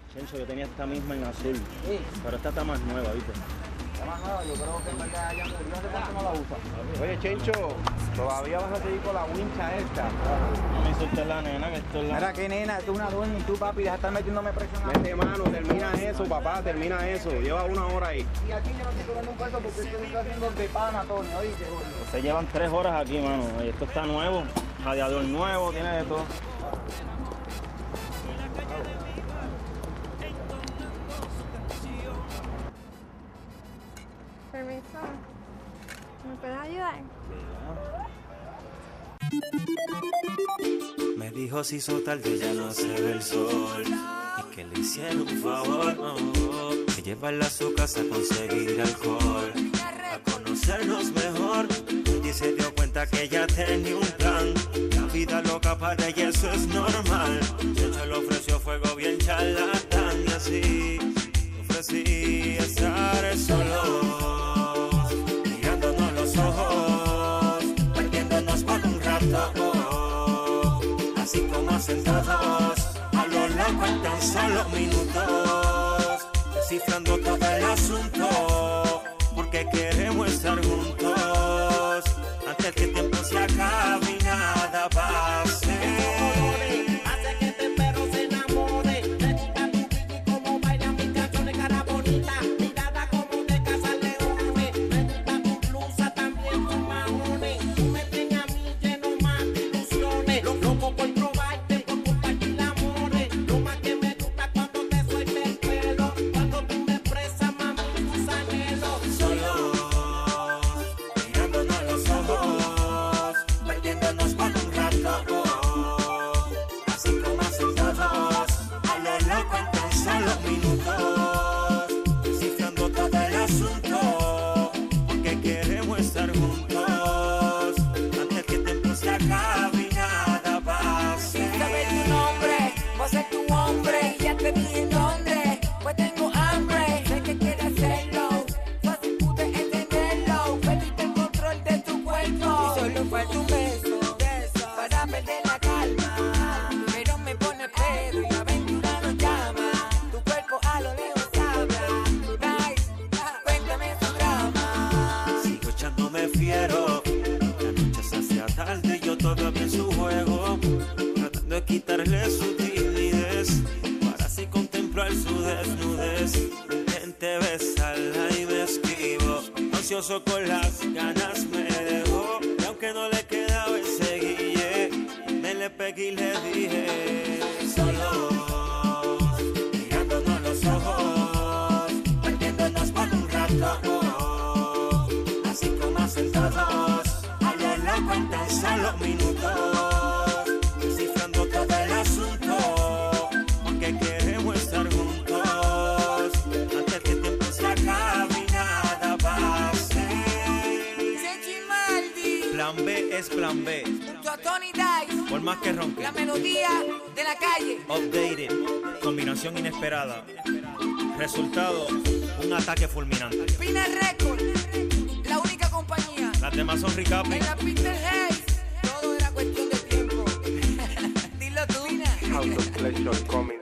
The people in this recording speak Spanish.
Chencho, yo tenía esta misma en azul, Sí. pero esta está más nueva, ¿viste? Está más nueva, yo creo que en verdad ya murió. ¿Hace cuánto no la usa? Oye, Chencho, ¿todavía vas a seguir con la wincha esta? No me insultes la nena, que esto es la... Mira, qué nena, tú una dueña y tú, papi, deja de estar metiéndome presión. Mete mano, termina eso, papá, termina eso. Lleva 1 hora ahí. Y aquí yo no estoy cobrando un peso porque estoy haciendo de pana, Tony, oíste, Jorge. Se llevan 3 horas aquí, mano. Y esto está nuevo, radiador nuevo, tiene de todo. Permiso. ¿Me puedes ayudar? Me dijo si hizo tarde ya no se ve el sol y que le hicieron un favor, que llevarla a su casa a conseguir alcohol, a conocernos mejor. Y se dio cuenta que ella tenía un plan, la vida loca para ella eso es normal. De hecho le ofreció fuego bien charlatán y así ofrecí estar solos, mirándonos los ojos, perdiéndonos por un rato, así como hacen todos, a lo loco en tan solo minutos, descifrando todo el asunto, porque queremos estar juntos, antes que el tiempo se acabe y nada pase. Hace que este perro se enamore. Me gusta tu pico y cómo baila mis canciones, cara bonita, mirada como de casa leones. Me gusta tu blusa, también tus maones. Tú me tienes a mí lleno más de ilusiones. Loco por probarte, por compartir amores. Lo más que me gusta cuando te suelta el pelo, cuando tú me expresas, mami, tus anhelos. Solos, mirándonos los ojos, perdiéndonos por un rato, así como hacen todos, a lo loco en tan solo minutos, descifrando todo el asunto, porque queremos estar juntos, antes que el tiempo se acabe y nada pase. Sin saber tu nombre, voy a ser tu hombre. Ya te dije dónde, pues tengo hambre. Sé que quieres hacerlo, fácil pude entenderlo. Perdiste el control de tu cuerpo y solo falta un beso para perder la calma. Pero me pone pedo y la aventura nos llama. Tu cuerpo a lo lejos habla. Nice, cuéntame su drama. Sigo echándome fiero, la noche se hacía tarde y yo todavía en su juego, tratando de quitarle su timidez, para así contemplar su desnudez. Intenté besarla y me esquivo, ansioso con las ganas me dejó, y aunque no le quedaba ese guille, me le pegué y le dije solos, mirándonos los ojos, perdiéndonos por un rato, así como hacen todos, a lo loco en tan solo minutos, descifrando todo el asunto, porque queremos estar juntos, antes que el tiempo se acabe y nada pase. Chenchi Maldi, Plan B es plan B, junto a Tony Dice, por más que ronque. la melodía de la calle. Updated, combinación inesperada. Resultado, un ataque fulminante. Pina Record, la única compañía. Las demás son recapping. En la Peter Hayes, todo era cuestión de tiempo. Dilo tú. House of Pleasure coming